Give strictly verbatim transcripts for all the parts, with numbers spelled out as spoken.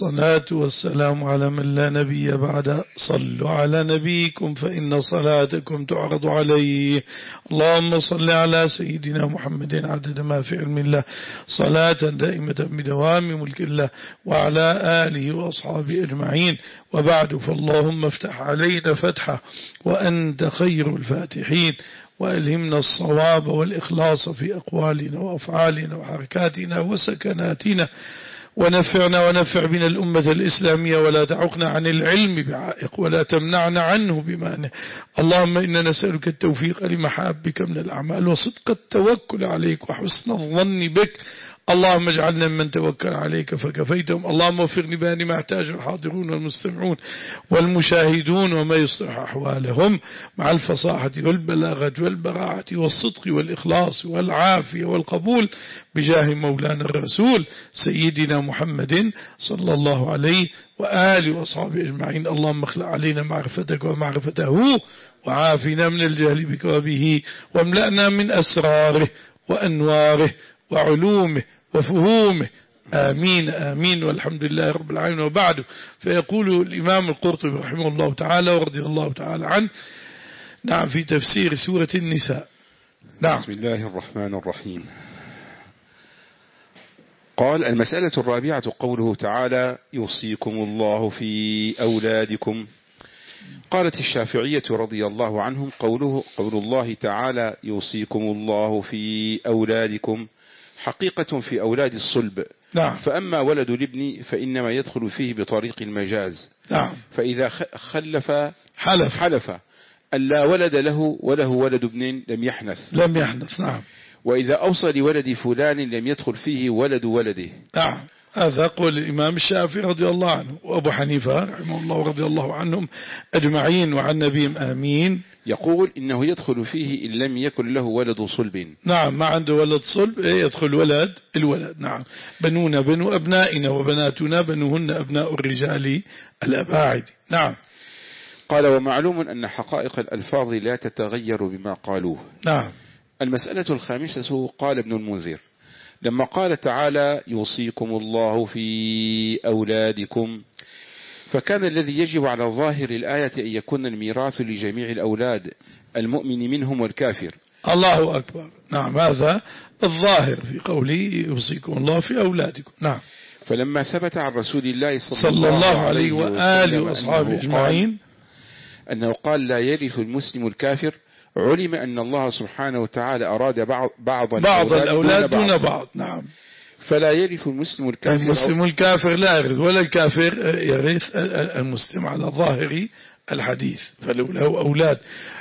والصلاة والسلام على من لا نبي بعد. صلوا على نبيكم فإن صلاتكم تعرض عليه. اللهم صل على سيدنا محمد عدد ما في علم الله صلاة دائمة بدوام ملك الله وعلى آله وأصحابه أجمعين. وبعد، فاللهم افتح علينا فتحة وأنت خير الفاتحين، وألهمنا الصواب والإخلاص في أقوالنا وأفعالنا وحركاتنا وسكناتنا، ونفعنا ونفع بنا الأمة الإسلامية، ولا تعقنا عن العلم بعائق ولا تمنعنا عنه بمانع. اللهم إنا نسألك التوفيق لمحابك من الأعمال وصدق التوكل عليك وحسن الظن بك. اللهم اجعلنا من توكل عليك فكفيتهم. اللهم وفقني بأن ما احتاج الحاضرون والمستمعون والمشاهدون وما يصلح أحوالهم مع الفصاحة والبلاغة والبراعة والصدق والإخلاص والعافية والقبول بجاه مولانا الرسول سيدنا محمد صلى الله عليه وآله وأصحابه أجمعين. اللهم اخلق علينا معرفتك ومعرفته، وعافنا من الجهل بك وبه، واملأنا من أسراره وأنواره وعلومه وفهومه. آمين آمين، والحمد لله رب العالمين. وبعد، فيقول الإمام القرطبي رحمه الله تعالى ورضي الله تعالى عنه، نعم، في تفسير سورة النساء. نعم. بسم الله الرحمن الرحيم. قال: المسألة الرابعة قوله تعالى: يوصيكم الله في أولادكم. قالت الشافعية رضي الله عنهم: قوله قول الله تعالى يوصيكم الله في أولادكم حقيقة في أولاد الصلب. نعم. فأما ولد الابن فإنما يدخل فيه بطريق المجاز. نعم. فإذا خلف حلف حلف ألا ولد له وله ولد ابن لم يحنث لم يحنث نعم. وإذا أوصى لولد فلان لم يدخل فيه ولد ولده. نعم. هذا قول الإمام الشافعي رضي الله عنه، وأبو حنيفة رحمه الله رضي الله عنهم أجمعين وعن نبيهم آمين، يقول إنه يدخل فيه إن لم يكن له ولد صلب. نعم، ما عنده ولد صلب يدخل ولد الولد. نعم. بنونا بنو أبنائنا وبناتنا بنوهن أبناء الرجال الأباعد. نعم. قال: ومعلوم أن حقائق الألفاظ لا تتغير بما قالوه. نعم. المسألة الخامسة، قال ابن المنذر: لما قال تعالى يوصيكم الله في أولادكم، فكان الذي يجب على ظاهر الآية أن يكون الميراث لجميع الأولاد المؤمن منهم والكافر. الله أكبر. نعم، هذا الظاهر في قوله يوصيكم الله في أولادكم. نعم. فلما ثبت عن رسول الله صلى, صلى الله عليه وآله وأصحابه أجمعين أنه قال لا يرث المسلم الكافر، علم أن الله سبحانه وتعالى أراد بعض بعض, بعض الأولاد دون بعض. بعض. نعم. فلا يرث المسلم الكافر، المسلم الكافر لا يرث، ولا الكافر يرث المسلم على ظاهر الحديث. فلو له أولاد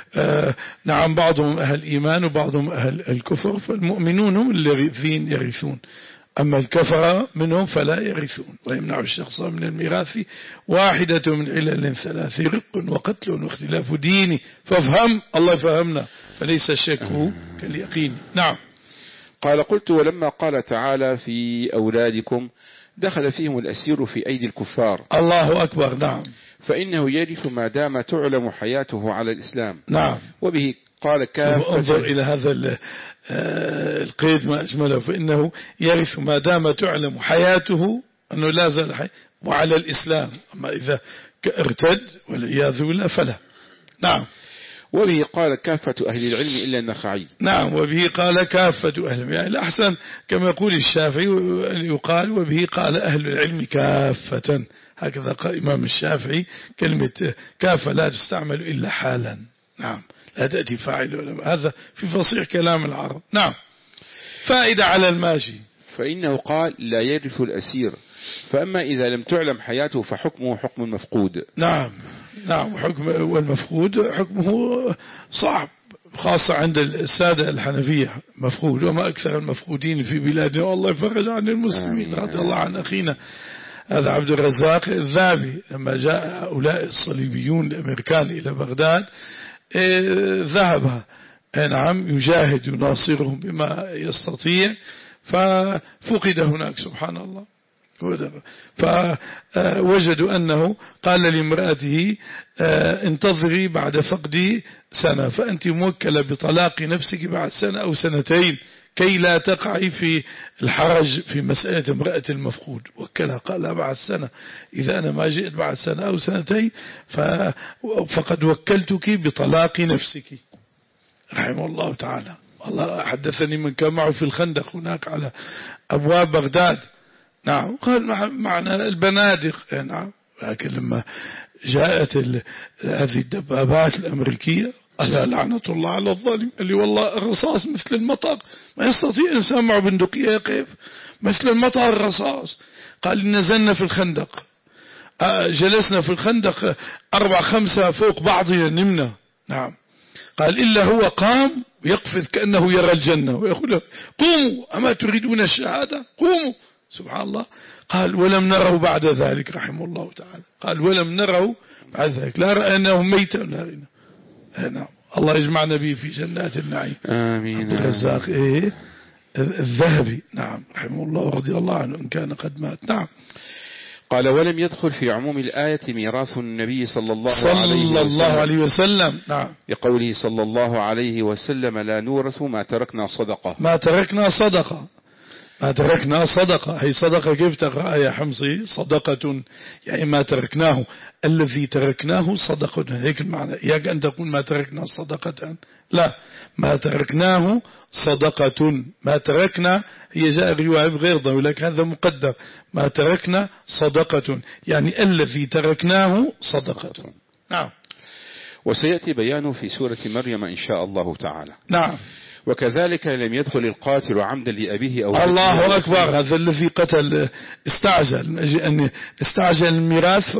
آه نعم بعضهم أهل إيمان وبعضهم أهل الكفر، فالمؤمنون هم الذين يرثون، أما الكفر منهم فلا يرثون. ويمنع الشخص من الميراث واحدة من علل ثلاث: رق وقتل واختلاف ديني. فافهم، الله فهمنا، فليس الشك كاليقين. نعم. قال: قلت: ولما قال تعالى في أولادكم دخل فيهم الأسير في أيدي الكفار. الله أكبر. نعم. فإنه يرث ما دام تعلم حياته على الإسلام. نعم. وبه قال كافة. انظر إلى هذا القيد ما أجمله، فإنه يرث ما دام تعلم حياته أنه لا زال حي وعلى الإسلام، أما إذا ارتد والعياذ بالله فلا. نعم. وبه قال كافة أهل العلم إلا النخعي. نعم. وبه قال كافة أهل، يعني الأحسن كما يقول الشافعي يقال وبه قال أهل العلم كافة، هكذا قال الإمام الشافعي. كلمة كافة لا تستعمل إلا حالا. نعم، لا تأتي فاعل، هذا في فصيح كلام العرب. نعم. فائدة على الماشي. فإنه قال لا يرث الأسير، فأما إذا لم تعلم حياته فحكمه حكم المفقود. نعم. نعم. حكم والمفقود حكمه صعب، خاصة عند السادة الحنفية مفقود، وما أكثر المفقودين في بلادنا، والله يفرج عن المسلمين. رضي الله عن أخينا هذا عبد الرزاق الذابي، لما جاء هؤلاء الصليبيون الأمريكان إلى بغداد ذهب نعم يجاهد يناصرهم بما يستطيع، ففقد هناك سبحان الله. فوجدوا أنه قال لامرأته انتظري بعد فقدي سنة، فأنت موكلة بطلاق نفسك بعد سنة أو سنتين كي لا تقعي في الحرج في مسألة امرأة المفقود. وكلها قال لا بعد سنة، إذا أنا ما جئت بعد سنة أو سنتين فقد وكلتك بطلاق نفسك رحمه الله تعالى. والله حدثني من كان معه في الخندق هناك على أبواب بغداد. نعم قال معنا البنادق. نعم لكن لما جاءت هذه الدبابات الأمريكية قال لعنة الله على الظالم، اللي والله الرصاص مثل المطر، ما يستطيع إنسان مع بندقية كيف مثل المطر الرصاص. قال نزلنا في الخندق، جلسنا في الخندق أربع خمسة فوق بعضنا نمنا. نعم قال إلا هو قام ويقفز كأنه يرى الجنة ويقول قوموا أما تريدون الشهادة قوموا. سبحان الله. قال ولم نره بعد ذلك رحمه الله تعالى، قال ولم نره بعد ذلك، لا رأيناه ميتا ولا رأيناه. نعم الله يجمعنا به في جنات النعيم. آمين. عبد الرزاق إيه الذهبي نعم رحمه الله رضي الله عنه إن كان قد مات. نعم قال ولم يدخل في عموم الآية ميراث النبي صلى الله صلى عليه وسلم, الله عليه وسلم. نعم لقوله صلى الله عليه وسلم لا نورث ما تركنا صدقة. ما تركنا صدقة، ما تركنا صدقة. هي صدقة كيف تقرأ يا حمصي؟ صدقة يعني ما تركناه، الذي تركناه صدقة، هيك المعنى. إياك أن تقول ما تركنا صدقة، لا ما تركناه صدقة. ما تركنا هي جاء رواية بغير ضوء لك هذا مقدر، ما تركنا صدقة يعني الذي تركناه صدقة. نعم وسيأتي بيانه في سورة مريم إن شاء الله تعالى. نعم وكذلك لم يدخل القاتل عمدا لأبيه أو الله أكبر. هذا الذي قتل استعجل أن استعجل الميراث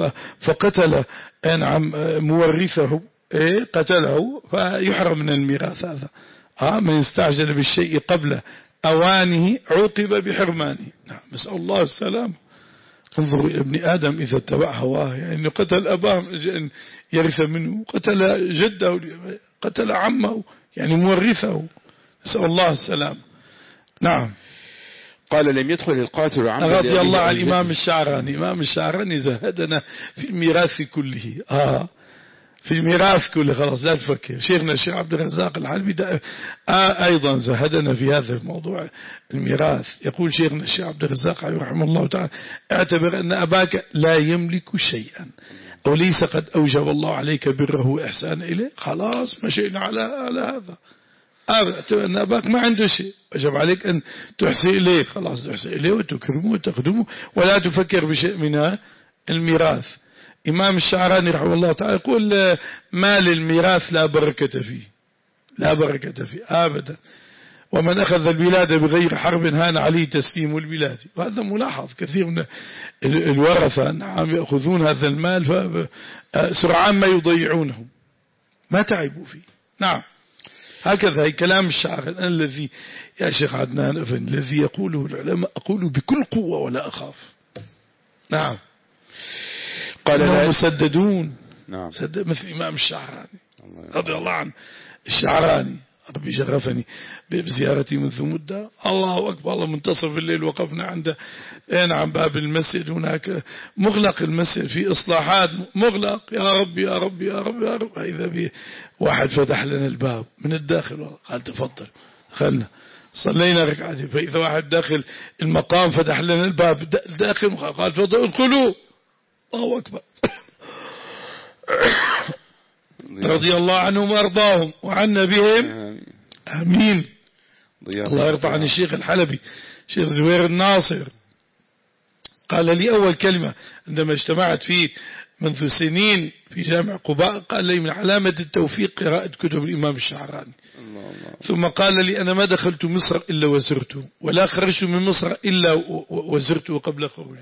فقتل نعم مورثه إيه قتله فيحرم من الميراث. هذا آه من استعجل بالشيء قبل أوانه عوقب بحرمانه. نعم نسأل الله السلام. انظروا ابن آدم إذا اتبع هواه، يعني قتل أباه أن يرث منه، قتل جده، قتل عمه يعني مورثه، نسأل الله السلام. نعم قال لم يدخل القاتل عمدا رضي الله عن الإمام الشعراني. الإمام الشعراني زهدنا في الميراث كله. آه في الميراث كله خلاص لا تفكر. شيخنا الشيخ عبد الرزاق الحلبي آه أيضا زهدنا في هذا الموضوع الميراث. يقول شيخنا الشيخ عبد الرزاق رحمه الله تعالى اعتبر أن أباك لا يملك شيئا وليس قد أوجب الله عليك بره وإحسان إليه، خلاص مشينا على على هذا. اعتبر أن أباك ما عنده شيء، وجب عليك أن تحسن إليه، خلاص تحسن إليه وتكرمه وتخدمه ولا تفكر بشيء من الميراث. إمام الشعراني رحمه الله تعالى يقول مال الميراث لا بركة فيه، لا بركة فيه أبدا. ومن أخذ البلاد بغير حرب هان عليه تسليم البلاد. وهذا ملاحظ كثير من الورثة نعم يأخذون هذا المال سرعان ما يضيعونه، ما تعبوا فيه. نعم هكذا هي كلام الشاعر الذي يا شيخ عدنان أفن الذي يقوله العلماء أقوله بكل قوة ولا أخاف. نعم قال لا مسددون. نعم مسدد مثل إمام الشعراني رضي الله عنه. الشعراني ربي شرفني بزيارتي منذ مدة. الله أكبر. الله منتصف الليل وقفنا عند نعم باب المسجد هناك مغلق المسجد في إصلاحات مغلق. يا رب يا رب يا رب يا رب. إذا به واحد فتح لنا الباب من الداخل قال تفضل. دخلنا صلينا ركعتين فإذا واحد داخل المقام فتح لنا الباب داخل قال تفضل ادخلوا. الله أكبر. رضي الله عنهم وأرضاهم وعنا بهم آمين. الله يرضى عن الشيخ الحلبي شيخ زوير الناصر قال لي أول كلمة عندما اجتمعت فيه منذ سنين في جامع قباء قال لي من علامة التوفيق قراءة كتب الإمام الشعراني. الله الله. ثم قال لي أنا ما دخلت مصر إلا وزرته ولا خرجت من مصر إلا وزرته قبل خروجي.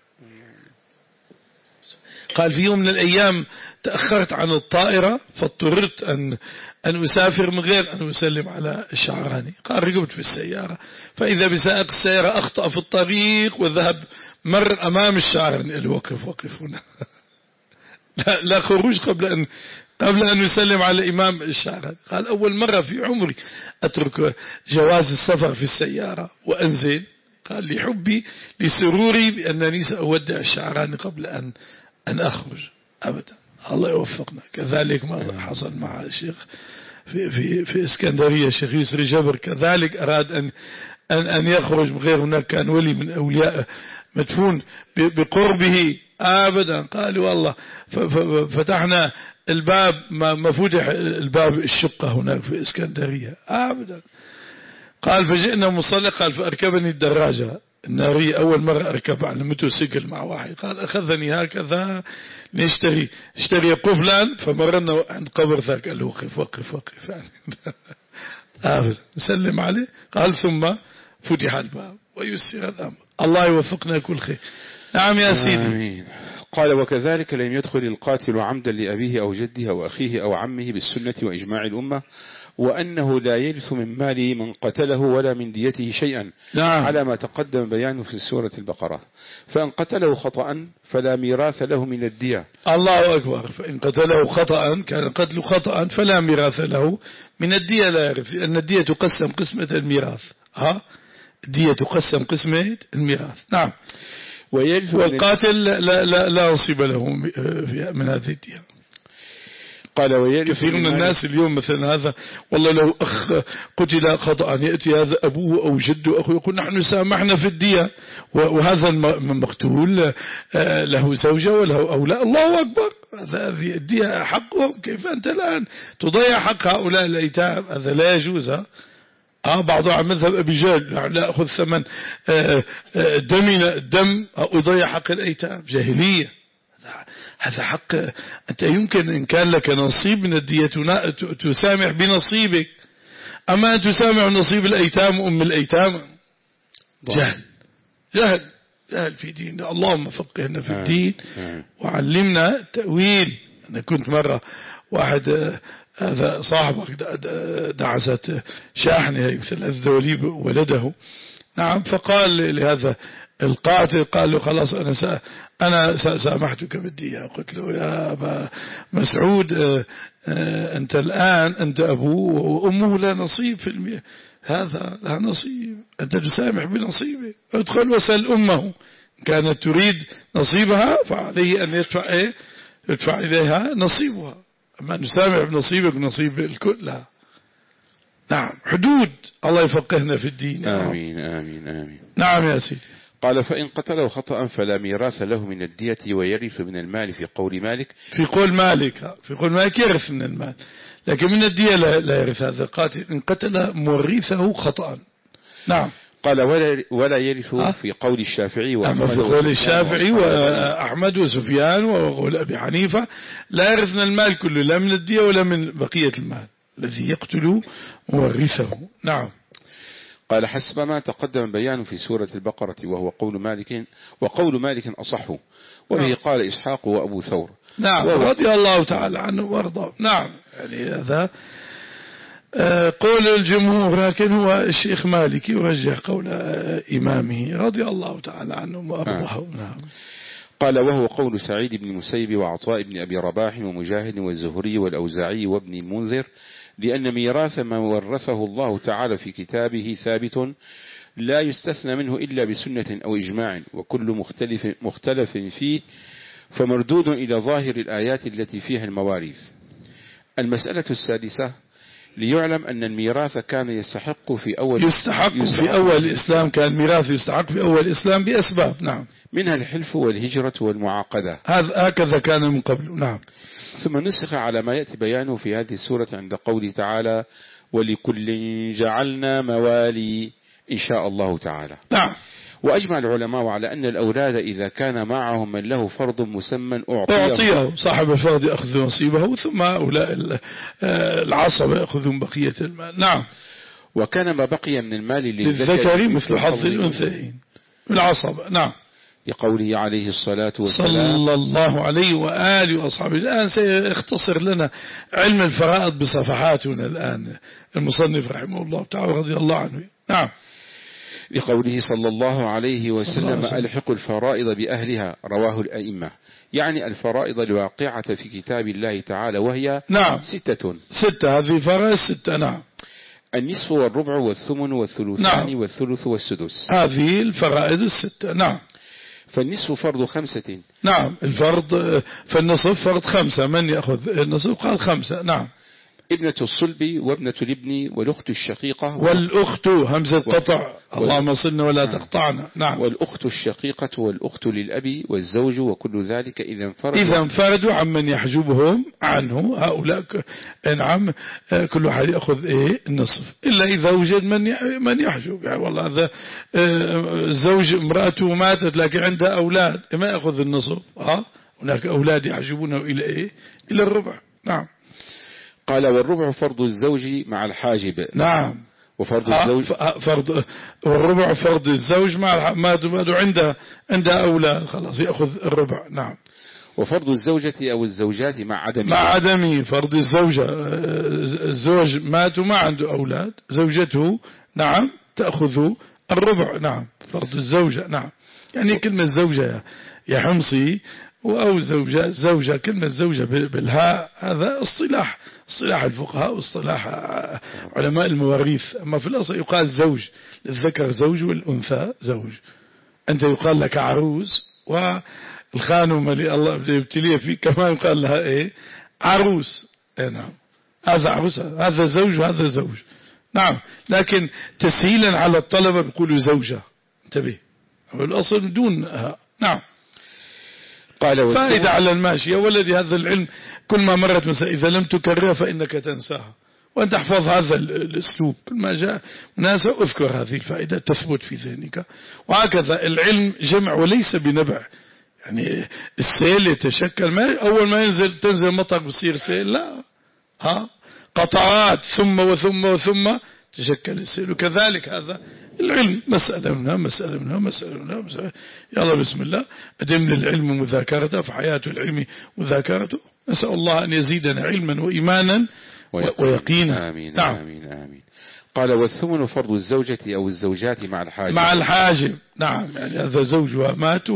قال في يوم من الأيام تأخرت عن الطائرة فاضطررت أن أن أسافر من غير أن أسلم على الشعراني. قال ركبت في السيارة فإذا بسائق السيارة أخطأ في الطريق وذهب مر أمام الشعراني. قال وقف وقف هنا. لا, لا خروج قبل أن قبل أن يسلم على إمام الشعراني. قال أول مرة في عمري أترك جواز السفر في السيارة وأنزل. قال لحبي لسروري بأنني سأودع الشعراني قبل أن أن أخرج أبدا. الله يوفقنا. كذلك ما حصل مع الشيخ في, في, في اسكندرية الشيخ يسري جبر كذلك أراد أن أن, أن يخرج من غير، هناك كان ولي من أولياء مدفون بقربه أبدا، قال والله فتحنا الباب ما فتح الباب الشقة هناك في اسكندرية أبدا. قال فجئنا مصلي، قال فأركبني الدراجة النارية أول مرة أركب على موتوسيكل مع واحد، قال أخذني هكذا نشتري اشتري قفلا، فمرنا عند قبر ذاك، قال له وقف وقف وقف يعني أبدا نسلم عليه، قال ثم فتح الباب ويسر الأمر. الله يوفقنا كل خير. نعم يا سيدي. آمين. قال وكذلك لم يدخل القاتل عمدا لأبيه أو جده أو أخيه أو عمه بالسنة وإجماع الأمة، وأنه لا يرث من مال من قتله ولا من ديته شيئا. نعم. على ما تقدم بيانه في سورة البقرة. فإن قتله خطأ فلا ميراث له من الدية. الله أكبر. فإن قتله خطأ كان قتل خطأ فلا ميراث له من الدية، لا يرث، لأن الدية تقسم قسمة الميراث. ها الدية تقسم قسمة الميراث. نعم. والقاتل لا, لا, لا نصيب له من هذه الدية. قال ويرث كثير من الناس اليوم مثلا هذا والله لو أخ قتل خطأ يأتي هذا أبوه أو جده أخوه يقول نحن سامحنا في الدية، وهذا المقتول له زوجة وله أولاد. الله أكبر. هذه الدية حقهم، كيف أنت الآن تضيع حق هؤلاء الأيتام؟ هذا لا يجوز. آه بعضهم عن مذهب أبي جهل لا أخذ ثمن دمنا الدم أو يضيع حق الأيتام. جاهلية. هذا حق أنت يمكن إن كان لك نصيب من الدية تسامح بنصيبك، أما أن تسامح نصيب الأيتام وأم الأيتام جهل جهل جهل في دين. اللهم فقهنا في الدين وعلمنا التأويل. أنا كنت مرة واحد هذا صاحبك دعست شاحنة مثل الذوليب ولده. نعم. فقال لهذا القاتل قال له خلاص أنا سأ أنا سامحتك بالدية. قلت له يا أبا مسعود أنت الآن أنت أبوه وأمه لا نصيب في المياه، هذا لا نصيب، أنت تسامح بنصيبه. ادخل وسأل أمه كانت تريد نصيبها فعليه أن يدفع إيه يدفع إليها نصيبها، أما نسامح بنصيبك نصيب الكل لا. نعم. حدود. الله يفقهنا في الدين. آمين آمين آمين. نعم يا سيدي. قال فإن قتله خطأ فلا ميراث له من الدية ويرث من المال في قول مالك. في قول مالك في قول مالك يرث من المال، لكن من الدية لا, لا يرث هذا القاتل إن قتل مورثه خطأ. نعم. قال ولا, ولا يرث في قول الشافعي وأحمد. في قول الشافعي وأحمد وسفيان وقول أبي حنيفة لا يرث من المال كله، لا من الدية ولا من بقية المال الذي يقتل مورثه. نعم. قال حسب ما تقدم بيانه في سورة البقرة وهو قول مالك، وقول مالك أصحه، وبه قال إسحاق وأبو ثور. نعم. رضي الله تعالى عنه وارضاه. نعم. يعني هذا قول الجمهور، لكن هو الشيخ مالك يرجح قول إمامه رضي الله تعالى عنه وارضاه. نعم. قال وهو قول سعيد بن المسيب وعطاء بن أبي رباح ومجاهد والزهري والأوزاعي وابن المنذر، لأن ميراث ما ورثه الله تعالى في كتابه ثابت لا يستثنى منه إلا بسنة أو إجماع، وكل مختلف, مختلف فيه فمردود إلى ظاهر الآيات التي فيها المواريث. المسألة السادسة ليعلم أن الميراث كان يستحق في أول يستحق, يستحق في أول الإسلام، كان ميراث يستحق في أول الإسلام بأسباب. نعم. منها الحلف والهجرة والمعاقدة، هكذا كان من قبل. نعم. ثم نسخ على ما يأتي بيانه في هذه السورة عند قوله تعالى ولكل جعلنا موالي إن شاء الله تعالى. نعم. وأجمع العلماء على أن الأولاد إذا كان معهم من له فرض مسمى أعطيه, أعطيه صاحب الفرض يأخذ نصيبه، ثم أولاء العصبة يأخذون بقية المال. نعم. وكان ما بقي من المال للذكر مثل حظ الأنثيين العصبة. نعم. لقوله عليه الصلاة والسلام صلى الله عليه وآله وأصحابه. الآن سيختصر لنا علم الفرائض بصفحات هنا الآن المصنف رحمه الله تعالى رضي الله عنه. نعم. لقوله صلى الله عليه وسلم ألحق الفرائض بأهلها، رواه الأئمة، يعني الفرائض الواقعة في كتاب الله تعالى، وهي نعم ستة ستة هذه فرائض ستة. نعم. النصف والربع والثمن والثلثان نعم. والثلث والسدس، هذه الفرائض الستة. نعم. فالنصف فرض خمسة. نعم. الفرض فالنصف فرض خمسة، من يأخذ النصف قال خمسة. نعم. ابنة الصلب وابنة الابن والأخت الشقيقة والأخت همزة قطع اللهم صلنا ولا تقطعنا. نعم. والأخت الشقيقة والأخت للأب والزوج وكل ذلك إذا انفردوا إذا انفردوا عمن يحجبهم عنه هؤلاء نعم كل واحد يأخذ إيه النصف إلا إذا وجد من من يحجب. يعني والله هذا زوج امرأته ماتت لكن عندها أولاد ما يأخذ النصف. ها هناك أولاد يحجبونه إلى إيه إلى الربع. نعم. قال والربع فرض الزوج مع الحاجب. نعم. وفرض الزوج فرض والربع فرض الزوج مع ما دو عنده عندها أولاد خلاص يأخذ الربع. نعم. وفرض الزوجة أو الزوجات مع عدم مع عدم فرض الزوجة الزوج مات وما عنده أولاد زوجته نعم تأخذ الربع. نعم. فرض الزوجة. نعم. يعني كلمة زوجة يا حمصي أو زوجة زوجة كلمة زوجة بالهاء هذا اصطلاح اصطلاح الفقهاء واصطلاح علماء المواريث. أما في الأصل يقال زوج للذكر زوج والأنثى زوج. أنت يقال لك عروس والخانم اللي الله يبتليه فيه كمان يقال لها إيه عروس. إيه نعم. هذا عروس هذا زوج وهذا زوج. نعم. لكن تسهيلا على الطلبة بيقولوا زوجة انتبه الأصل دون ها. نعم. قال فائدة على الماشي يا ولدي هذا العلم كل ما مرت مسألة إذا لم تكررها فإنك تنساها وأنت تحفظ هذا الأسلوب كل ما جاء مناسب أذكر هذه الفائدة تثبت في ذهنك. وهكذا العلم جمع وليس بنبع. يعني السيل يتشكل ما أول ما ينزل تنزل مطر بصير سيل لا ها قطعات ثم وثم وثم تشكل السيل. وكذلك هذا العلم مسألة منها مسألة منها مسألة منها مسألة. يلا بسم الله أدم للعلم مذاكرته فحياة العلم مذاكرته. نسأل الله أن يزيدنا علما وإيمانا ويقينا. آمين. نعم. آمين آمين. قال والثمن فرض الزوجة أو الزوجات مع الحاجب. مع الحاجب. نعم. يعني هذا زوجها مات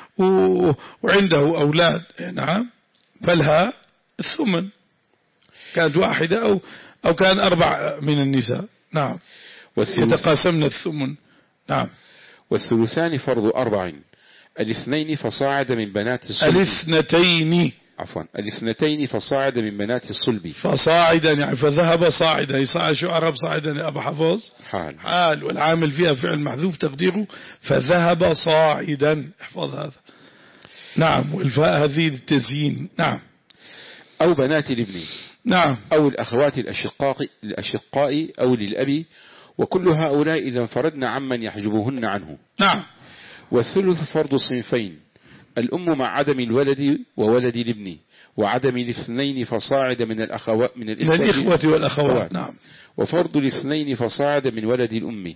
وعنده أولاد نعم فلها الثمن كانت واحدة أو أو كان أربع من النساء. نعم. يتقاسمن الثمن. نعم. والثلثان فرض أربع الاثنين فصاعد من بنات الصلب. الاثنتين عفوا الاثنتين فصاعد من بنات الصلب. فصاعدا يعني فذهب صاعدا يصاعد شو عرب صاعدا يا أبو حفظ حال. حال والعامل فيها فعل محذوف تقديره فذهب صاعدا احفظ هذا. نعم. والفاء هذه للتزيين. نعم. أو بنات الابن. نعم. أو الأخوات الأشقاء الأشقاء أو للأب وكل هؤلاء إذا انفردنا عمن يحجبهن عنه. نعم. والثلث فرض صنفين الأم مع عدم الولد وولد الابن وعدم الاثنين فصاعد من الأخوات من الإخوة, الإخوة والأخوات. نعم. وفرض الاثنين فصاعد من ولد الأم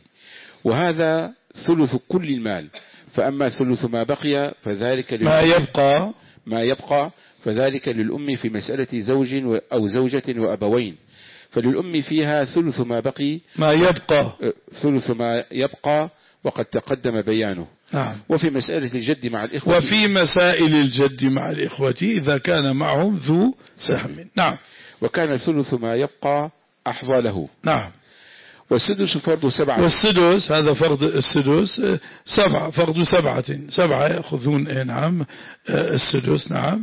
وهذا ثلث كل المال. فأما ثلث ما بقي فذلك ما يبقى ما يبقى فذلك للأم في مسألة زوج أو زوجة وأبوين. فللأم فيها ثلث ما بقي ما يبقى ثلث ما يبقى وقد تقدم بيانه. نعم. وفي مسألة الجد مع الإخوة وفي مسائل الجد مع الإخوة إذا كان معهم ذو سهم. نعم. وكان ثلث ما يبقى أحظى له. نعم. والسدس فرض سبعة. والسدس هذا فرض السدس سبعة فرض سبعة سبعة يأخذون. نعم. السدس. نعم.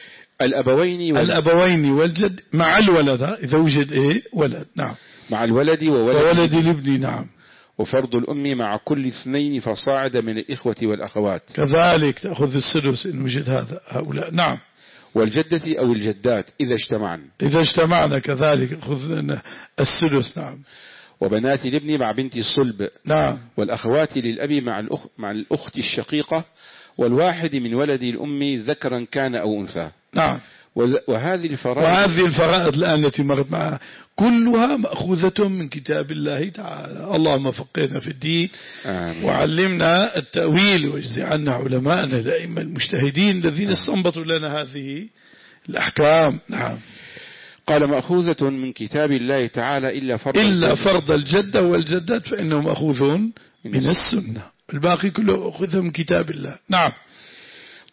الأبوين وال... الأبوين والجد مع الولد إذا وجد إيه ولد. نعم. مع الولد وولد, وولد الابن. نعم. وفرض الأم مع كل اثنين فصاعد من الإخوة والأخوات كذلك تأخذ السدس إن وجد هذا هؤلاء. نعم. والجدة أو الجدات إذا اجتمعن إذا اجتمعنا كذلك خذ السدس. نعم. وبنات الابن مع بنت الصلب. نعم. والأخوات للأب مع الأخ مع الأخت الشقيقة والواحد من ولد الأم ذكرا كان أو أنثى. نعم. وهذه الفرائض وهذه الفرائض الآن التي مرت معها كلها مأخوذة من كتاب الله تعالى. اللهم فقهنا في الدين. آمين. وعلمنا التأويل واجزي عنا علماءنا الأئمة المجتهدين الذين استنبطوا لنا هذه الأحكام. نعم. قال مأخوذة من كتاب الله تعالى إلا فرض إلا فرض الجدة والجدات فإنه مأخوذون من السنة الباقي كله أخذه من كتاب الله. نعم.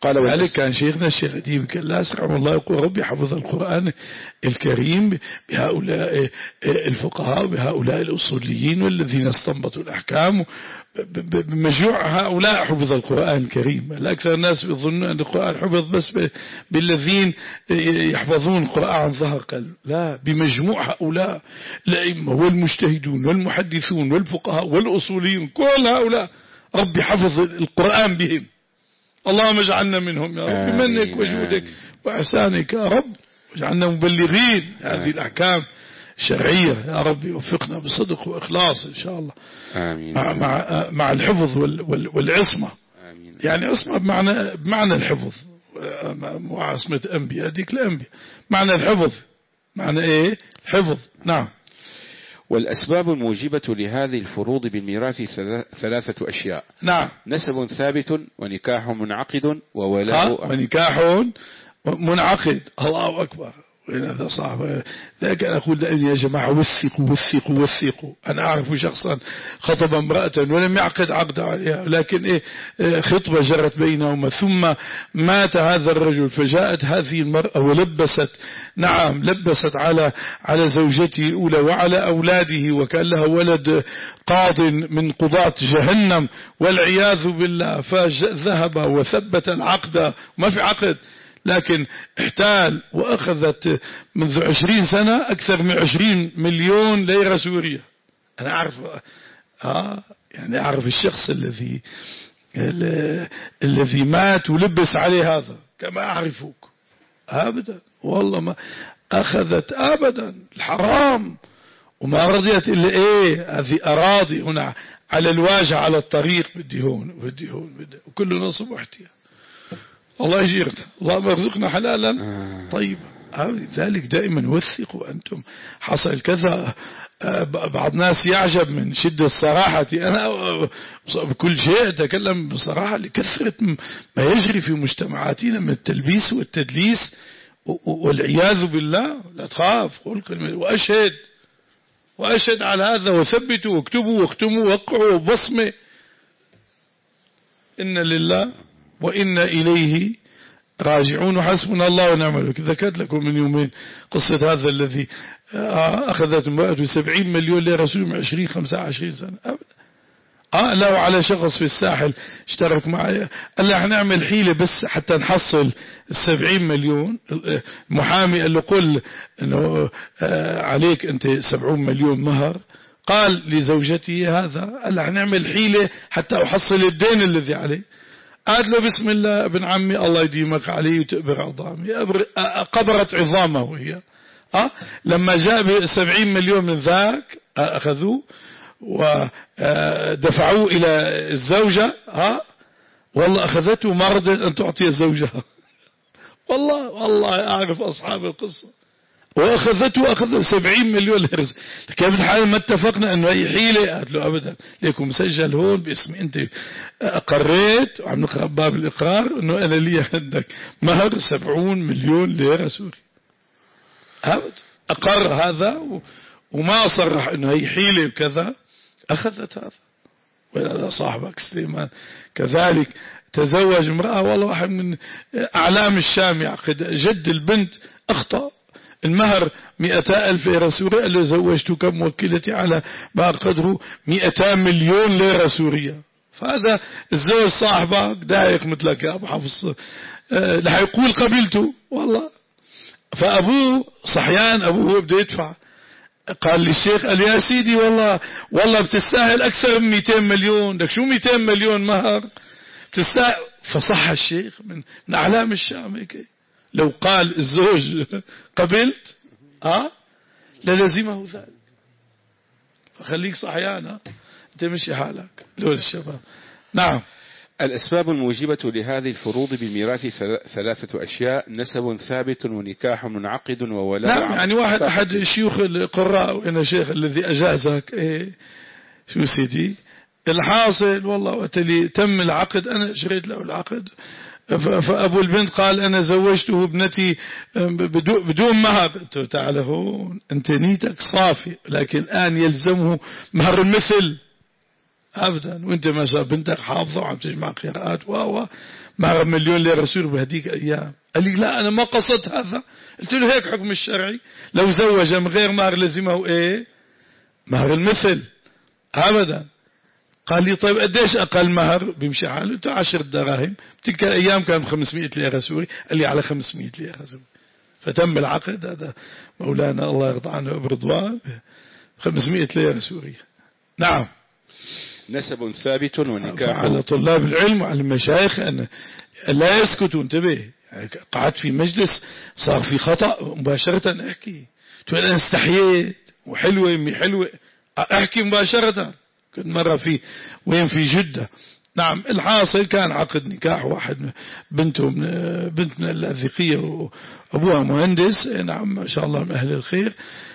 قال ذلك كان شيخنا الشيخ أديب كلاس رحمه الله يقول ربي حفظ القرآن الكريم بهؤلاء الفقهاء وبهؤلاء الأصوليين والذين استنبطوا الأحكام، بمجموع هؤلاء حفظ القرآن الكريم. الأكثر الناس يظنون أن القرآن حفظ بس بالذين يحفظون القرآن عن ظهر قلب، لا، بمجموع هؤلاء الأئمة والمجتهدون والمحدثون والفقهاء والأصوليين، كل هؤلاء ربي حفظ القرآن بهم. اللهم اجعلنا منهم يا رب بمنك وجودك وإحسانك يا رب، واجعلنا مبلغين هذه الأحكام الشرعية يا رب، يوفقنا بصدق وإخلاص إن شاء الله. آمين. مع, مع, مع الحفظ والعصمة. آمين. يعني عصمة بمعنى, بمعنى الحفظ، مو عصمة أنبياء ديك الأنبياء، معنى الحفظ، معنى إيه الحفظ. نعم. والأسباب الموجبة لهذه الفروض بالميراث ثلاثة أشياء. نعم. نسب ثابت، ونكاح منعقد، وولاء ونكاح منعقد. الله أكبر. هذا صعب. ذاك أنا أقول دائما يا جماعة وثقوا وثقوا وثقوا. أنا أعرف شخصا خطب امرأة ولم يعقد عقد عليها، لكن إيه خطبة جرت بينهما، ثم مات هذا الرجل، فجاءت هذه المرأة ولبست، نعم لبست على على زوجته الأولى وعلى أولاده، وكان لها ولد قاض من قضاة جهنم والعياذ بالله، فذهب وثبت العقد، ما في عقد، لكن احتال وأخذت منذ عشرين سنة أكثر من عشرين مليون ليرة سورية. أنا أعرف آه يعني أعرف الشخص الذي الذي مات ولبس عليه هذا، كما أعرفك أبدا، والله ما أخذت أبدا الحرام، وما رضيت إلا إيه هذه أراضي هنا على الواجهة على الطريق، بدي هون بدي هون بدي، وكل نصب واحتيال. الله يجيرنا، اللهم ارزقنا حلالا طيب. لذلك دائما وثقوا أنتم. حصل كذا، بعض الناس يعجب من شدة صراحتي، أنا بكل شيء أتكلم بصراحة لكثرة ما يجري في مجتمعاتنا من التلبيس والتدليس والعياذ بالله. لا تخاف، قل كلمة وأشهد وأشهد على هذا، وثبتوا واكتبوا واختموا ووقعوا وبصمة. إن لله وإنا إليه راجعون وحسبنا الله ونعم الوكيل. ذكرت لكم من يومين قصة هذا الذي أخذت امرأته سبعين مليون ليرة من عشرين خمسة وعشرين سنة أبدا. آه لا، وعلى شخص في الساحل اشترك معي، قال له هنعمل حيلة بس حتى نحصل السبعين مليون. المحامي قال له قل إنه عليك أنت سبعون مليون مهر. قال لزوجته هذا، قال له هنعمل حيلة حتى أحصل الدين الذي عليه. قال له بسم الله ابن عمي، الله يديمك علي وتقبر عظامي. قبرت عظامه هي. أه؟ لما جاء سبعين مليون من ذاك أخذوه ودفعوه إلى الزوجة. أه؟ والله أخذته ما رضت أن تعطي زوجها. والله والله أعرف أصحاب القصة. وأخذته أخذ سبعين مليون لرز. لكن بالحال ما اتفقنا أنه أي حيلة. قالت له أبدا، ليكم مسجل هون باسم أنت أقريت، وعم نقرأ باب الإقرار أنه أنا لي عندك مهر سبعون مليون ليرة سوري. أبدا، أقر هذا وما صرح أنه هي حيلة وكذا. أخذت هذا. ولا صاحبك سليمان كذلك تزوج امرأة، والله واحد من أعلام الشام يعقد، جد البنت أخطأ، المهر مئتا ألف ليرة سورية، قال له زوجتك موكلتي على ما قدره مئتا مليون ليرة سورية. فهذا الزوج صاحبك دايق مثلك يا أبو حفص، أه لح يقول قبلته والله. فأبوه صحيان، أبوه هو بده يدفع. قال للشيخ، قال يا سيدي والله والله بتستاهل أكثر من مئتين مليون. لك شو مئتين مليون مهر بتستاهل؟ فصح الشيخ من, من أعلام الشام هيك. لو قال الزوج قبلت اه للزمه ذلك. فخليك صحيانا، انت مشي حالك لول الشباب. نعم. الأسباب الموجبة لهذه الفروض بالميراث ثلاثة أشياء: نسب ثابت، ونكاح منعقد، وولاء. نعم. يعني واحد أحد الشيوخ القراء، وأنا شيخ الذي أجازك إيه شو سيدي الحاصل، والله وقت اللي تم العقد أنا شريت له العقد، فأبو البنت قال أنا زوجته ابنتي بدون مهر. تعال هون، أنت نيتك صافي، لكن الآن يلزمه مهر المثل. أبدا. وانت ما شاء بنتك حافظة وعم تجمع قراءات و مع مليون ليرة سوري بهديك أيام. قال لي لا أنا ما قصدت هذا. قلت له هيك حكم الشرعي، لو زوج من غير مهر لزمه إيه؟ مهر المثل. أبدا. قال لي طيب قديش أقل مهر بيمشي حاله؟ قلت له عشر دراهم. تلك الأيام كان خمسمائة ليرة سوري. قال لي على خمسمائة ليرة سوري. فتم العقد. هذا مولانا الله يرضى عنه برضوان خمسمائة ليرة سورية. نعم. نسب ثابت ونكاح. على طلاب العلم وعلى المشايخ أن لا يسكتوا. انتبه، قعدت في مجلس صار في خطأ مباشرة احكي. تقول أنا استحييت وحلوة أمي حلوة، احكي مباشرة. كنت مرة في وين في جدة. نعم. الحاصل كان عقد نكاح واحد بنته من بنت من اللاذقية وأبوها مهندس. نعم ما شاء الله من أهل الخير.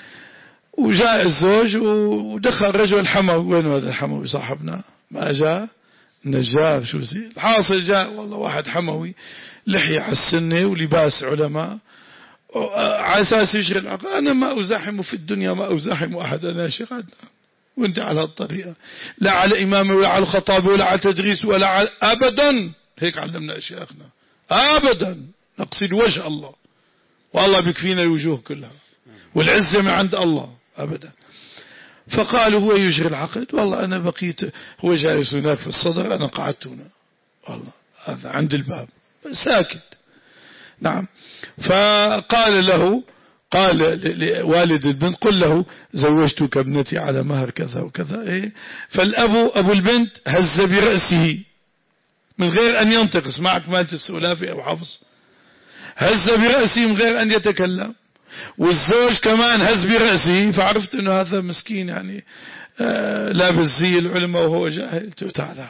وجاء الزوج ودخل رجل حموي. وين هذا الحموي صاحبنا؟ ما جاء نجار شو زي. الحاصل جاء والله واحد حموي لحية على السنة ولباس علماء على أساس يشغل العقد. أنا ما أزاحم في الدنيا، ما أزاحم أحد، أنا شغلنا. وانت على الطريقة لا على إمامه ولا على الخطابة ولا على تدريس ولا على أبدا. هيك علمنا أشياخنا أبدا. نقصد وجه الله والله بيكفينا الوجوه كلها والعزة من عند الله أبدا. فقالوا هو يجري العقد. والله أنا بقيت، هو جالس هناك في الصدر، أنا قعدت هنا والله هذا عند الباب ساكت. نعم. فقال له، قال لوالد البنت قل له زوجتك ابنتي على مهر كذا وكذا. إيه؟ فالأبو أبو البنت هز برأسه من غير أن ينطق. اسمعك مالت السؤلافي أو حفظ. هز برأسه من غير أن يتكلم. والزوج كمان هز برأسه. فعرفت أنه هذا مسكين يعني آه لابس زي العلماء وهو جاهل. تعالى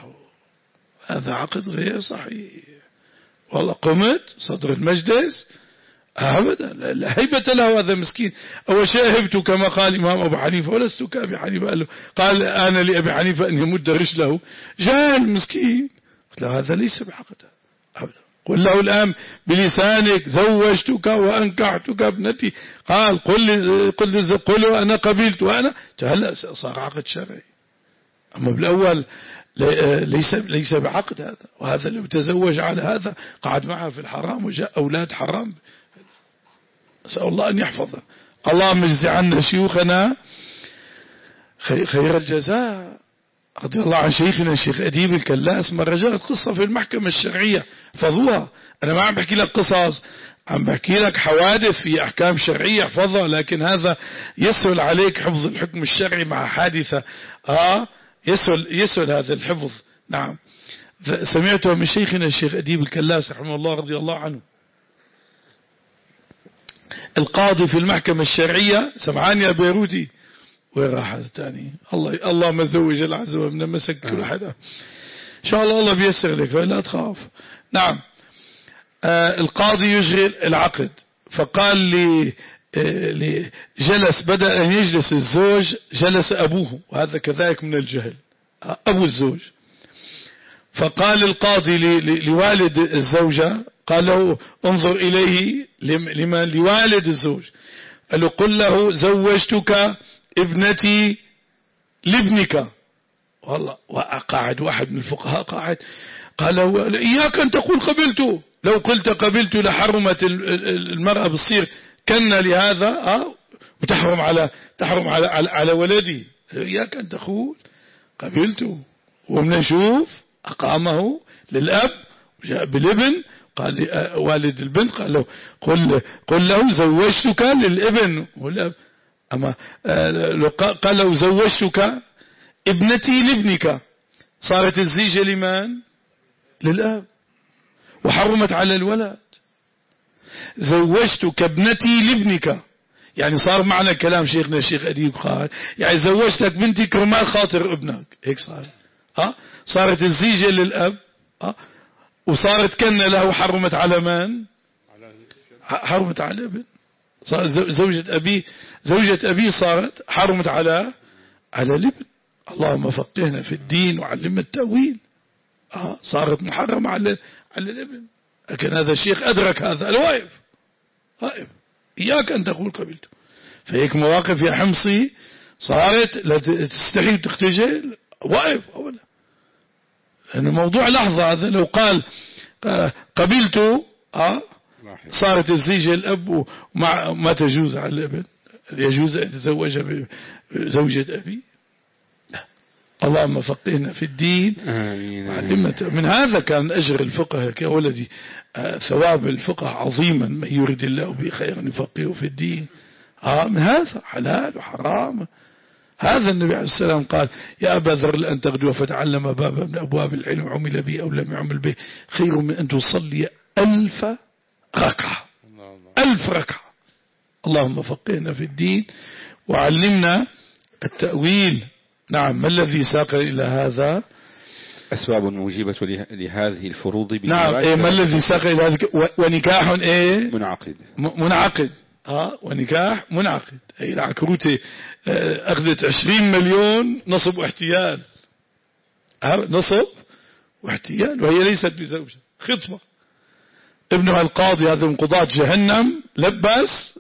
هذا عقد غير صحيح. والله قمت صدر المجلس أبدا لا هيبة له هذا مسكين. أول شيء هبت كما قال إمام أبو حنيفة ولست كأبي حنيفة. قال له قال أنا لأبي حنيفة أن يمد رجله. جاهل مسكين. قلت له هذا ليس بعقد أبدا. قل له الآن بلسانك زوجتك وأنكحتك ابنتي. قال قل لي قل لي قل أنا قبلت وأنا. هلا صار عقد شرعي. أما بالأول ليس ليس بعقد هذا. وهذا لو تزوج على هذا قعد معها في الحرام وجاء أولاد حرام. أسأل الله أن يحفظه. اللهم اجزي عنا شيوخنا خير الجزاء. رضي الله عن شيخنا الشيخ أديب الكلاس. مرة جاءت قصة في المحكمة الشرعية احفظوها. أنا ما عم بحكي لك قصص، عم بحكي لك حوادث في أحكام شرعية احفظها. لكن هذا يسهل عليك حفظ الحكم الشرعي مع حادثة. آه يسهل, يسهل هذا الحفظ. نعم. سمعته من شيخنا الشيخ أديب الكلاس رحمه الله رضي الله عنه. القاضي في المحكمة الشرعية سمعان يا بيروتي وين راح هذا الثاني؟ الله الله ما زوج العزوة من مسك كل حدا. إن شاء الله الله بيسر لك فلا تخاف. نعم. آه القاضي يجري العقد. فقال لي آه جلس بدأ أن يجلس الزوج جلس أبوه وهذا كذلك من الجهل. آه أبو الزوج. فقال القاضي لوالد الزوجة قال له انظر إليه لمن لوالد الزوج. قال له قل له زوجتك ابنتي لابنك. والله وقعد واحد من الفقهاء قاعد قال له إياك أن تقول قبلت. لو قلت قبلت لحرمت المرأة بالصير كنا لهذا أه وتحرم على تحرم على على, على ولدي. إياك أن تقول قبلت. ومن نشوف أقامه للأب وجاء بالابن. قال والد البنت قال له قل قل له زوجتك للابن والأب. أما قال له زوجتك ابنتي لابنك. صارت الزيجة لمن؟ للأب وحرمت على الولد. زوجتك ابنتي لابنك يعني صار معنى كلام شيخنا الشيخ أديب قال يعني زوجتك بنتي كرمال خاطر ابنك. هيك صار. ها صارت الزيجة للأب. ها وصارت كنا له حرمت على من؟ حرمت على الابن. زوجة أبي زوجة أبي صارت حرمت على على الابن. اللهم فقهنا في الدين وعلمنا التأويل. آه صارت محرمة على على الابن. لكن هذا الشيخ أدرك هذا الواقف واقف. إياك أن تقول قبلته. فهيك مواقف يا حمصي صارت لا تستحي وتختجل. واقف أولا، لأنه موضوع لحظة. هذا لو قال قبلته آه صارت الزيجة الأب وما ما تجوز على الابن، يجوز أن يتزوج بزوجة أبي. اللهم فقهنا في الدين وعلمنا. من هذا كان أجر الفقه يا ولدي، ثواب الفقه عظيما، من يريد الله به خيرا يفقهه في الدين. آه من هذا حلال وحرام. هذا النبي عليه السلام قال يا أبا ذر لأن تغدو فتعلم بابا من أبواب العلم عمل به أو لم يعمل به خير من أن تصلي ألف ركعة. ألف ركعة. اللهم فقهنا في الدين وعلمنا التأويل. نعم. ما الذي ساق إلى هذا؟ أسباب موجبة لهذه الفروض. نعم. إيه ما الذي ساق إلى هذا؟ ونكاح إيه منعقد. منعقد. اه ونكاح منعقد. هي العكروتة أخذت عشرين مليون نصب واحتيال. نصب واحتيال وهي ليست بزوجة، خطبة. ابنها القاضي هذا من قضاة جهنم لبس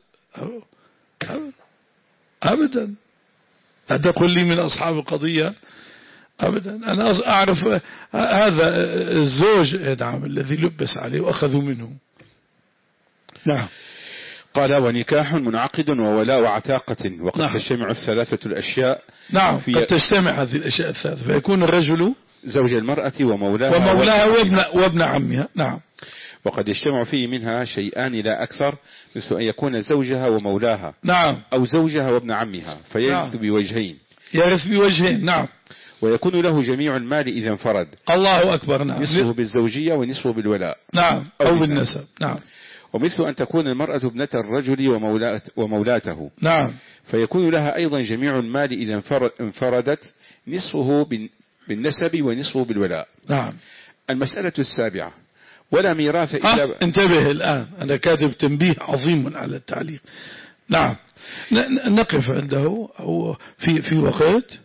أبدا. لا تقل لي من أصحاب القضية أبدا. أنا أعرف هذا الزوج نعم الذي لبس عليه وأخذوا منه. نعم. قال ونكاح منعقد وولاء عتاقة وقد نعم. تجتمع الثلاثة الأشياء. نعم في قد تجتمع هذه الأشياء الثلاثة، فيكون الرجل زوج المرأة ومولاها ومولاها وابن, وابن عمها. نعم. وقد يجتمع فيه منها شيئان لا أكثر، مثل أن يكون زوجها ومولاها. نعم. أو زوجها وابن عمها فيرث نعم. بوجهين. يرث بوجهين. نعم. ويكون له جميع المال إذا انفرد. الله أكبر. نعم. نصفه بالزوجية ونصفه بالولاء. نعم. أو, أو بالنسب. نعم. ومثل أن تكون المرأة ابنة الرجل ومولاته. نعم. فيكون لها أيضا جميع المال إذا انفردت، نصفه بالنسب ونصفه بالولاء. نعم. المسألة السابعة ولا ميراث إلا آه انتبه الآن، أنا كاتب تنبيه عظيم على التعليق. نعم. نقف عنده أو في في وقت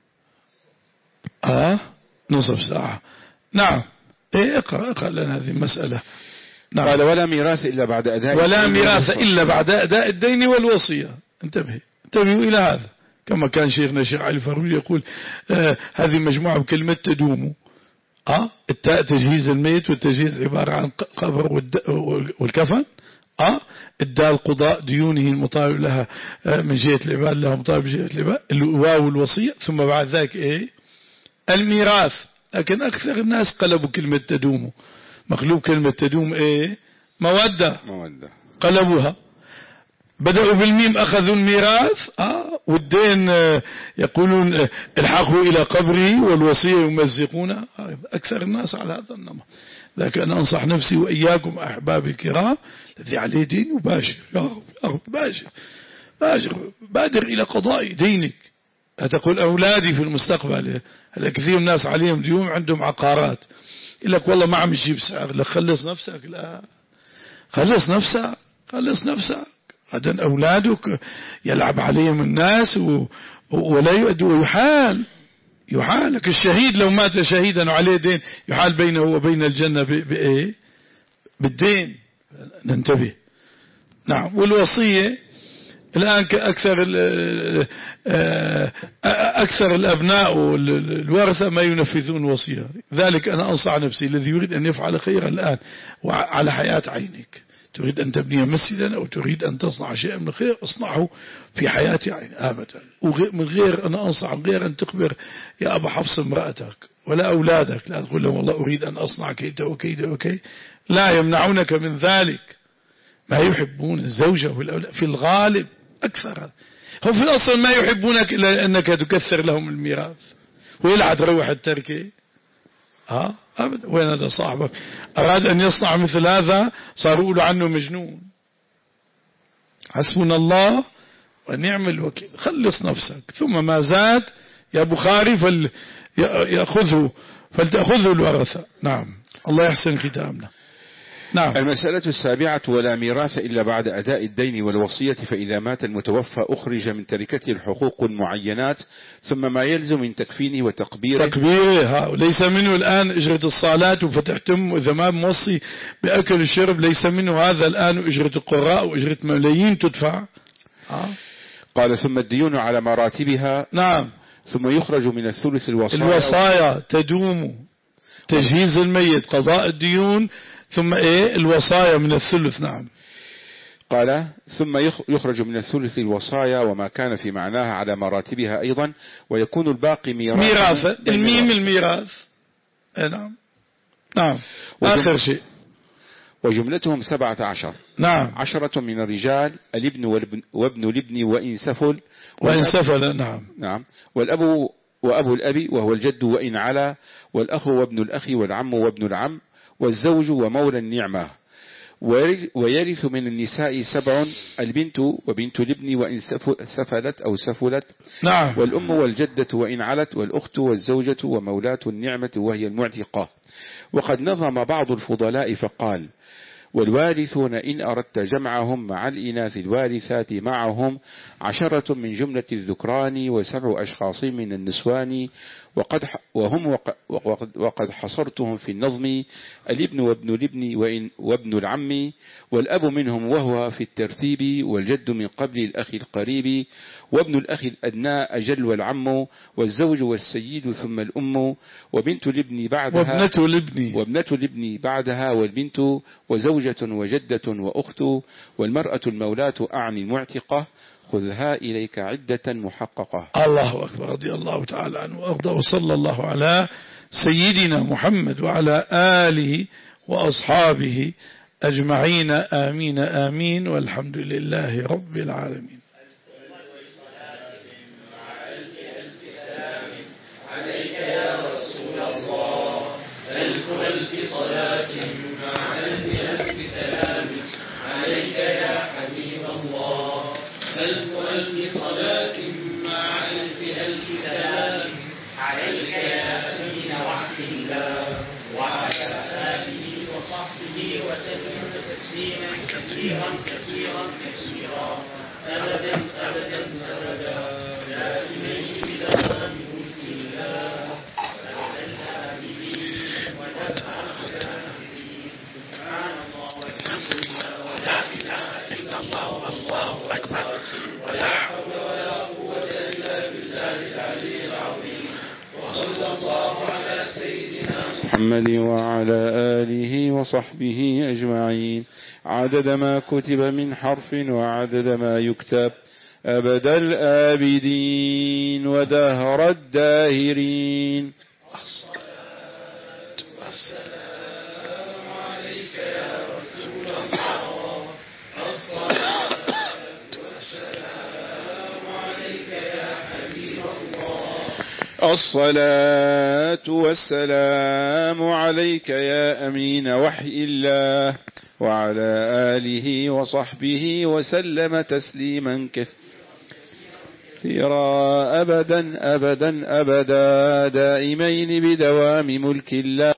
آه نصف ساعة. نعم. إيه اقرأ اقرأ لنا هذه المسألة. نعم. قال ولا ميراث إلا بعد أداء ولا ميراث إلا بعد أداء الدين والوصية. انتبه انتبهوا إلى هذا، كما كان شيخنا الشيخ علي الفاروق يقول آه هذه مجموعة بكلمة تدوم. آه التاء تجهيز الميت، والتجهيز عبارة عن قبر والكفن. آه الدال قضاء ديونه المطالب لها آه من جهة العباد، لها مطالب من جهة العباد. الواو الوصية، ثم بعد ذلك إيه الميراث. لكن أكثر الناس قلبوا كلمة تدوم، مقلوب كلمة تدوم إيه مودة. مودة قلبوها، بدأوا بالميم أخذوا الميراث آه والدين آه يقولون آه الحقوا إلى قبري، والوصية يمزقون. آه أكثر الناس على هذا النمط. لكن أنا أنصح نفسي وإياكم أحبابي الكرام الذي عليه دين وباشر يا رب باشر باشر بادر إلى قضاء دينك. تقول أولادي في المستقبل، هذا كثير من الناس عليهم ديون عندهم عقارات، يقول لك والله ما عم يجيب سعر. لا خلص نفسك، لا خلص نفسك خلص نفسك. هذا أولادك يلعب عليهم الناس و... ولا يؤدوا، يحال يحال لك الشهيد لو مات شهيدا وعليه دين يحال بينه وبين الجنة ب... بإيه بالدين. ننتبه. نعم. والوصية الآن أكثر أكثر الأبناء والورثة ما ينفذون وصية. ذلك أنا أنصح نفسي الذي يريد أن يفعل خيرا الآن وعلى حياة عينك، تريد أن تبني مسجدا أو تريد أن تصنع شيئا من الخير اصنعه في حياة عين أبدا، ومن غير أنا أنصح من غير أن تخبر يا أبا حفص امرأتك ولا أولادك، لا تقول لهم والله أريد أن أصنع كيدا وكيدا وكي، لا يمنعونك من ذلك. ما يحبون الزوجة والأولاد في الغالب أكثر، هم في الأصل ما يحبونك إلا أنك تكثر لهم الميراث ويلعب تروح التركة. ها أبدا. وين هذا صاحبك أراد أن يصنع مثل هذا صاروا يقولوا عنه مجنون. حسبنا الله ونعم الوكيل. خلص نفسك. ثم ما زاد يا بخاري فليأخذه فلتأخذه الورثة. نعم. الله يحسن ختامنا. نعم. المسألة السابعة ولا ميراث إلا بعد أداء الدين والوصية، فإذا مات المتوفى أخرج من تركته الحقوق المعينات ثم ما يلزم من تكفينه وتقبيره تقبيره. ليس منه الآن أجرة الصلاة وفتحتم وإذا ما موصي بأكل الشرب، ليس منه هذا الآن أجرة القراء وأجرة ملايين تدفع. ها. قال ثم الديون على مراتبها. نعم. ثم يخرج من الثلث الوصايا. الوصايا تدوم تجهيز الميت، قضاء الديون، ثم إيه الوصايا من الثلث. نعم. قال ثم يخرج من الثلث الوصايا وما كان في معناها على مراتبها أيضا، ويكون الباقي ميراثا. الميم الميراث. نعم نعم. آخر شيء. وجملتهم سبعة عشر. نعم. عشرة من الرجال، الابن والابن وابن الابن وإن سفل. وإن سفل. نعم نعم. والأب وأبو الأب وهو الجد وإن علا، والأخ وابن الأخ والعم وابن العم، والزوج ومولى النعمة. ويرث من النساء سبع، البنت وبنت الابن وإن سفلت أو سفلت. نعم. والأم والجدة وإن علت، والأخت والزوجة ومولاة النعمة وهي المعتقة. وقد نظم بعض الفضلاء فقال: والوارثون إن أردت جمعهم مع الإناث الوارثات معهم عشرة من جملة الذكران وسبع أشخاص من النسوان، وقد وهم وقد, وقد حصرتهم في النظم: الابن وابن الابن وإن وابن العم، والأب منهم وهو في الترتيب، والجد من قبل الأخ القريب، وابن الأخ الأدنى أجل والعم، والزوج والسيد ثم الأم، وبنت الابن بعدها وابنة الابن وابنة الابن بعدها والبنت، وزوجة وجدة وأخت، والمرأة المولاة أعني المعتقة. خذها إليك عدة محققة. الله أكبر. رضي الله تعالى عنه وأرضاه، وصلى الله على سيدنا محمد وعلى آله وأصحابه أجمعين. آمين آمين، والحمد لله رب العالمين. عليك يا رسول الله، ألف ألف صلاة مع ألف ألف سلام. عليك يا حبيب الله، ألف ألف صلاة مع ألف ألف سلام. عليك يا أمين وحد الله، وعلى آله وصحبه وسلم تسليما كثيرا كثيرا كثيرا، أبدا أبدا أبدا، دائمين بدوام ملك الله، أبدا الآمنين ونفع الآمنين. سبحان الله والحمد لله ولا إله إلا الله والله أكبر، ولا حول ولا قوة إلا بالله العلي العظيم. وصلى الله على سيدنا محمد وعلى آله وصحبه أجمعين، عدد ما كتب من حرف وعدد ما يكتب، أبد الآبدين ودهر الداهرين. الصلاة والسلام عليك يا رسول الله، الصلاة والسلام عليك يا حبيب الله، الصلاة والسلام عليك يا أمين وحي الله، وعلى آله وصحبه وسلم تسليما كثيرا، أبدا أبدا أبدا، دائمين بدوام ملك الله.